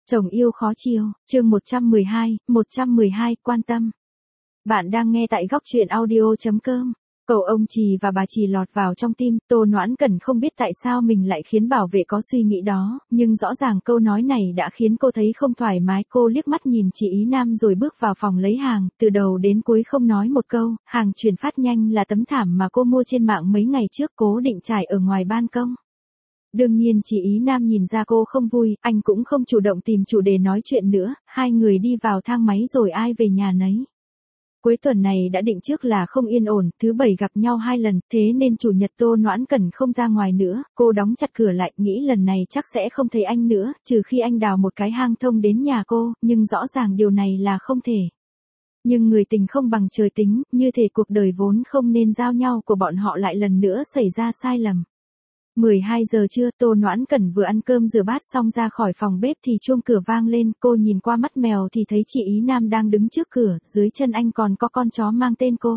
Chồng yêu khó chiều, chương 112, quan tâm. Bạn đang nghe tại góc truyện audio.com. Cậu ông Trì và bà Trì lọt vào trong tim, Tô Noãn Cẩn không biết tại sao mình lại khiến bảo vệ có suy nghĩ đó, nhưng rõ ràng câu nói này đã khiến cô thấy không thoải mái. Cô liếc mắt nhìn chị Ý Nam rồi bước vào phòng lấy hàng, từ đầu đến cuối không nói một câu. Hàng chuyển phát nhanh là tấm thảm mà cô mua trên mạng mấy ngày trước, cố định trải ở ngoài ban công. Đương nhiên chị Ý Nam nhìn ra cô không vui, anh cũng không chủ động tìm chủ đề nói chuyện nữa, hai người đi vào thang máy rồi ai về nhà nấy. Cuối tuần này đã định trước là không yên ổn, thứ bảy gặp nhau 2 lần, thế nên chủ nhật Tô Noãn Cẩn không ra ngoài nữa, cô đóng chặt cửa lại, nghĩ lần này chắc sẽ không thấy anh nữa, trừ khi anh đào một cái hang thông đến nhà cô, nhưng rõ ràng điều này là không thể. Nhưng người tình không bằng trời tính, như thể cuộc đời vốn không nên giao nhau của bọn họ lại lần nữa xảy ra sai lầm. 12 giờ trưa, Tô Noãn Cẩn vừa ăn cơm rửa bát xong ra khỏi phòng bếp thì chuông cửa vang lên, cô nhìn qua mắt mèo thì thấy chị Ý Nam đang đứng trước cửa, dưới chân anh còn có con chó mang tên cô.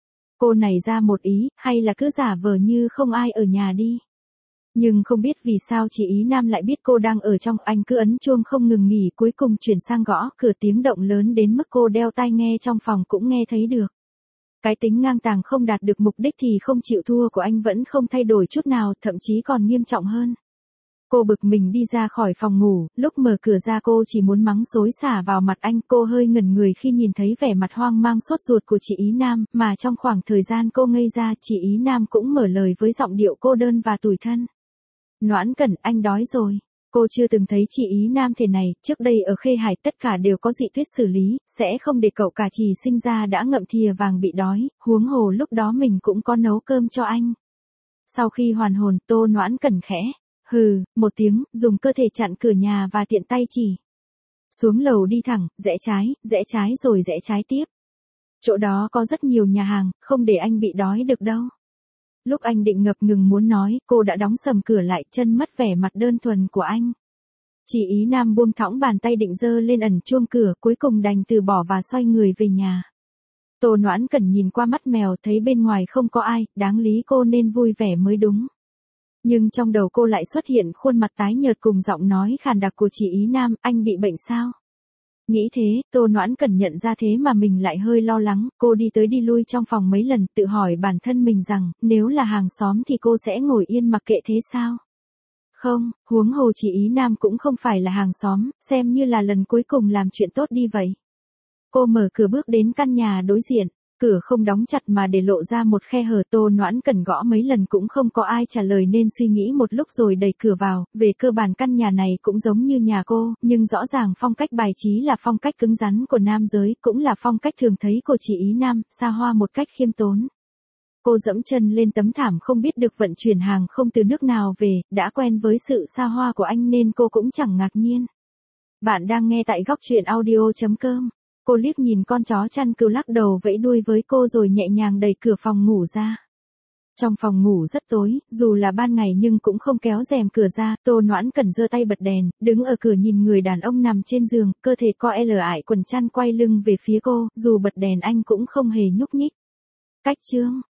Cô nảy ra một ý, hay là cứ giả vờ như không ai ở nhà đi. Nhưng không biết vì sao chị Ý Nam lại biết cô đang ở trong, anh cứ ấn chuông không ngừng nghỉ, cuối cùng chuyển sang gõ cửa, tiếng động lớn đến mức cô đeo tai nghe trong phòng cũng nghe thấy được. Cái tính ngang tàng không đạt được mục đích thì không chịu thua của anh vẫn không thay đổi chút nào, thậm chí còn nghiêm trọng hơn. Cô bực mình đi ra khỏi phòng ngủ, lúc mở cửa ra cô chỉ muốn mắng xối xả vào mặt anh. Cô hơi ngẩn người khi nhìn thấy vẻ mặt hoang mang sốt ruột của chị Ý Nam, mà trong khoảng thời gian cô ngây ra, chị Ý Nam cũng mở lời với giọng điệu cô đơn và tủi thân. Noãn Cẩn, anh đói rồi. Cô chưa từng thấy chị Ý Nam thế này, trước đây ở Khê Hải tất cả đều có Dị Tuyết xử lý, sẽ không để cậu cả Trì sinh ra đã ngậm thìa vàng bị đói, huống hồ lúc đó mình cũng có nấu cơm cho anh. Sau khi hoàn hồn, Tô Noãn Cẩn khẽ hừ một tiếng, dùng cơ thể chặn cửa nhà và tiện tay chỉ. Xuống lầu đi thẳng, rẽ trái rồi rẽ trái tiếp. Chỗ đó có rất nhiều nhà hàng, không để anh bị đói được đâu. Lúc anh định ngập ngừng muốn nói, cô đã đóng sầm cửa lại, chân mất vẻ mặt đơn thuần của anh. Chị Ý Nam buông thõng bàn tay định giơ lên ẩn chuông cửa, cuối cùng đành từ bỏ và xoay người về nhà. Tô Noãn Cẩn nhìn qua mắt mèo, thấy bên ngoài không có ai, đáng lý cô nên vui vẻ mới đúng. Nhưng trong đầu cô lại xuất hiện khuôn mặt tái nhợt cùng giọng nói khàn đặc của chị Ý Nam, anh bị bệnh sao? Nghĩ thế, Tô Noãn Cẩn nhận ra thế mà mình lại hơi lo lắng, cô đi tới đi lui trong phòng mấy lần, tự hỏi bản thân mình rằng, nếu là hàng xóm thì cô sẽ ngồi yên mặc kệ thế sao? Không, huống hồ chị Ý Nam cũng không phải là hàng xóm, xem như là lần cuối cùng làm chuyện tốt đi vậy. Cô mở cửa bước đến căn nhà đối diện. Cửa không đóng chặt mà để lộ ra một khe hở. Tô Noãn Cẩn gõ mấy lần cũng không có ai trả lời nên suy nghĩ một lúc rồi đẩy cửa vào. Về cơ bản căn nhà này cũng giống như nhà cô, nhưng rõ ràng phong cách bài trí là phong cách cứng rắn của nam giới, cũng là phong cách thường thấy của chị Ý Nam, xa hoa một cách khiêm tốn. Cô dẫm chân lên tấm thảm không biết được vận chuyển hàng không từ nước nào về, đã quen với sự xa hoa của anh nên cô cũng chẳng ngạc nhiên. Bạn đang nghe tại góc truyện audio.com. Cô liếc nhìn con chó chăn cừu lắc đầu vẫy đuôi với cô rồi nhẹ nhàng đẩy cửa phòng ngủ ra. Trong phòng ngủ rất tối, dù là ban ngày nhưng cũng không kéo rèm cửa ra. Tô Noãn Cẩn giơ tay bật đèn, đứng ở cửa nhìn người đàn ông nằm trên giường, cơ thể co ải quần chăn quay lưng về phía cô, dù bật đèn anh cũng không hề nhúc nhích. Cách chương